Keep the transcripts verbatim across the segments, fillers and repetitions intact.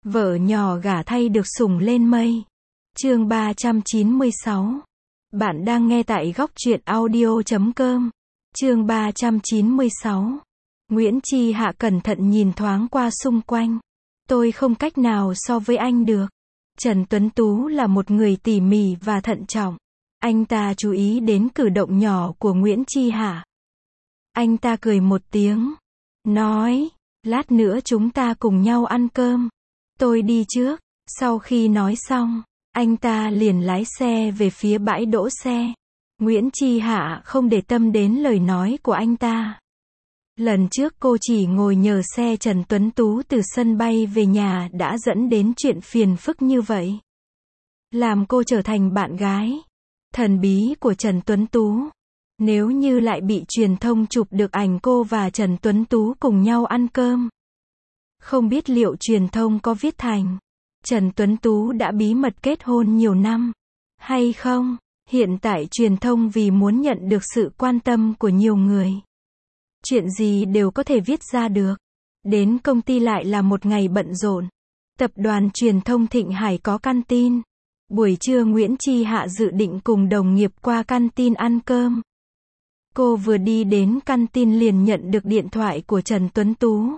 Vợ nhỏ gả thay được sủng lên mây. Chương ba trăm chín mươi sáu. Bạn đang nghe tại góc truyện audio chấm com. Chương ba trăm chín mươi sáu. Nguyễn Chi Hạ cẩn thận nhìn thoáng qua xung quanh. Tôi không cách nào so với anh được. Trần Tuấn Tú là một người tỉ mỉ và thận trọng. Anh ta chú ý đến cử động nhỏ của Nguyễn Chi Hạ. Anh ta cười một tiếng, nói, lát nữa chúng ta cùng nhau ăn cơm. Tôi đi trước. Sau khi nói xong, anh ta liền lái xe về phía bãi đỗ xe. Nguyễn Chi Hạ không để tâm đến lời nói của anh ta. Lần trước cô chỉ ngồi nhờ xe Trần Tuấn Tú từ sân bay về nhà đã dẫn đến chuyện phiền phức như vậy. Làm cô trở thành bạn gái thần bí của Trần Tuấn Tú. Nếu như lại bị truyền thông chụp được ảnh cô và Trần Tuấn Tú cùng nhau ăn cơm. Không biết liệu truyền thông có viết thành Trần Tuấn Tú đã bí mật kết hôn nhiều năm hay không? Hiện tại truyền thông vì muốn nhận được sự quan tâm của nhiều người, chuyện gì đều có thể viết ra được. Đến công ty lại là một ngày bận rộn. Tập đoàn truyền thông Thịnh Hải có căn tin. Buổi trưa Nguyễn Chi Hạ dự định cùng đồng nghiệp qua căn tin ăn cơm. Cô vừa đi đến căn tin liền nhận được điện thoại của Trần Tuấn Tú.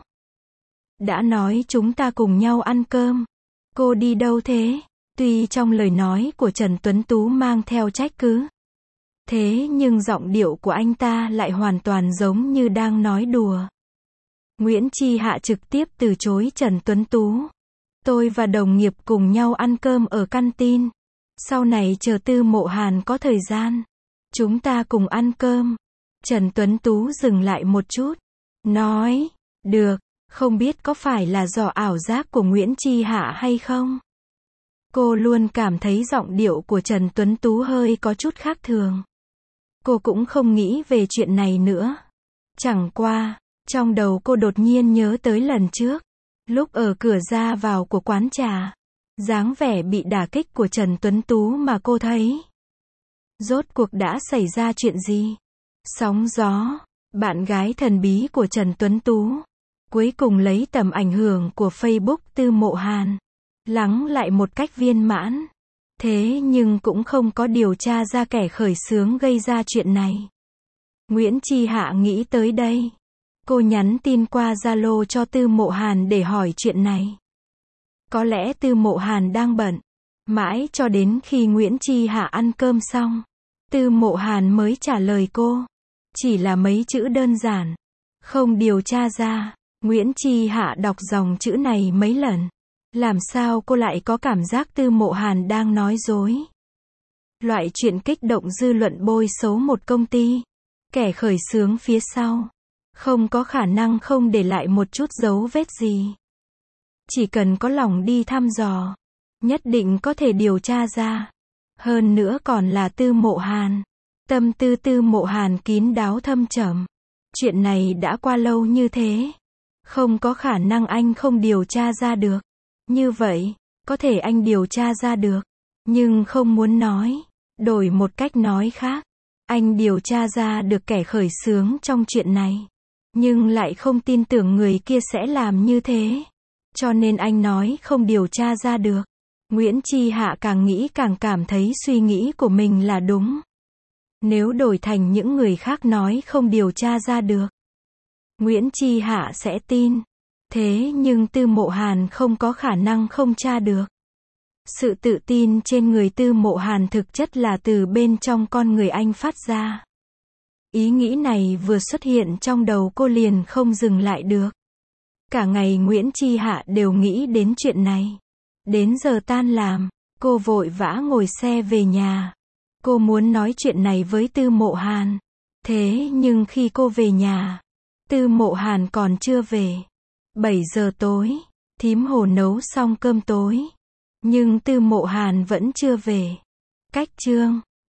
Đã nói chúng ta cùng nhau ăn cơm. Cô đi đâu thế? Tuy trong lời nói của Trần Tuấn Tú mang theo trách cứ. Thế nhưng giọng điệu của anh ta lại hoàn toàn giống như đang nói đùa. Nguyễn Chi Hạ trực tiếp từ chối Trần Tuấn Tú. Tôi và đồng nghiệp cùng nhau ăn cơm ở căn tin. Sau này chờ Tư Mộ Hàn có thời gian, chúng ta cùng ăn cơm. Trần Tuấn Tú dừng lại một chút. Nói, được, không biết có phải là do ảo giác của Nguyễn Chi Hạ hay không? Cô luôn cảm thấy giọng điệu của Trần Tuấn Tú hơi có chút khác thường. Cô cũng không nghĩ về chuyện này nữa. Chẳng qua, trong đầu cô đột nhiên nhớ tới lần trước. Lúc ở cửa ra vào của quán trà, dáng vẻ bị đả kích của Trần Tuấn Tú mà cô thấy. Rốt cuộc đã xảy ra chuyện gì? Sóng gió, bạn gái thần bí của Trần Tuấn Tú, cuối cùng lấy tầm ảnh hưởng của Facebook Tư Mộ Hàn, lắng lại một cách viên mãn. Thế nhưng cũng không có điều tra ra kẻ khởi xướng gây ra chuyện này. Nguyễn Chi Hạ nghĩ tới đây. Cô nhắn tin qua Zalo cho Tư Mộ Hàn để hỏi chuyện này. Có lẽ Tư Mộ Hàn đang bận. Mãi cho đến khi Nguyễn Chi Hạ ăn cơm xong, Tư Mộ Hàn mới trả lời cô. Chỉ là mấy chữ đơn giản. Không điều tra ra. Nguyễn Chi Hạ đọc dòng chữ này mấy lần. Làm sao cô lại có cảm giác Tư Mộ Hàn đang nói dối? Loại chuyện kích động dư luận bôi xấu một công ty. Kẻ khởi xướng phía sau không có khả năng không để lại một chút dấu vết gì. Chỉ cần có lòng đi thăm dò, nhất định có thể điều tra ra. Hơn nữa còn là Tư Mộ Hàn. Tâm tư Tư Mộ Hàn kín đáo thâm trầm. Chuyện này đã qua lâu như thế. Không có khả năng anh không điều tra ra được. Như vậy, có thể anh điều tra ra được, nhưng không muốn nói. Đổi một cách nói khác, anh điều tra ra được kẻ khởi xướng trong chuyện này, nhưng lại không tin tưởng người kia sẽ làm như thế. Cho nên anh nói không điều tra ra được. Nguyễn Chi Hạ càng nghĩ càng cảm thấy suy nghĩ của mình là đúng. Nếu đổi thành những người khác nói không điều tra ra được, Nguyễn Chi Hạ sẽ tin. Thế nhưng Tư Mộ Hàn không có khả năng không tra được. Sự tự tin trên người Tư Mộ Hàn thực chất là từ bên trong con người anh phát ra. Ý nghĩ này vừa xuất hiện trong đầu cô liền không dừng lại được. Cả ngày Nguyễn Chi Hạ đều nghĩ đến chuyện này. Đến giờ tan làm, cô vội vã ngồi xe về nhà. Cô muốn nói chuyện này với Tư Mộ Hàn. Thế nhưng khi cô về nhà, Tư Mộ Hàn còn chưa về. bảy giờ tối, thím Hồ nấu xong cơm tối. Nhưng Tư Mộ Hàn vẫn chưa về. Cách chương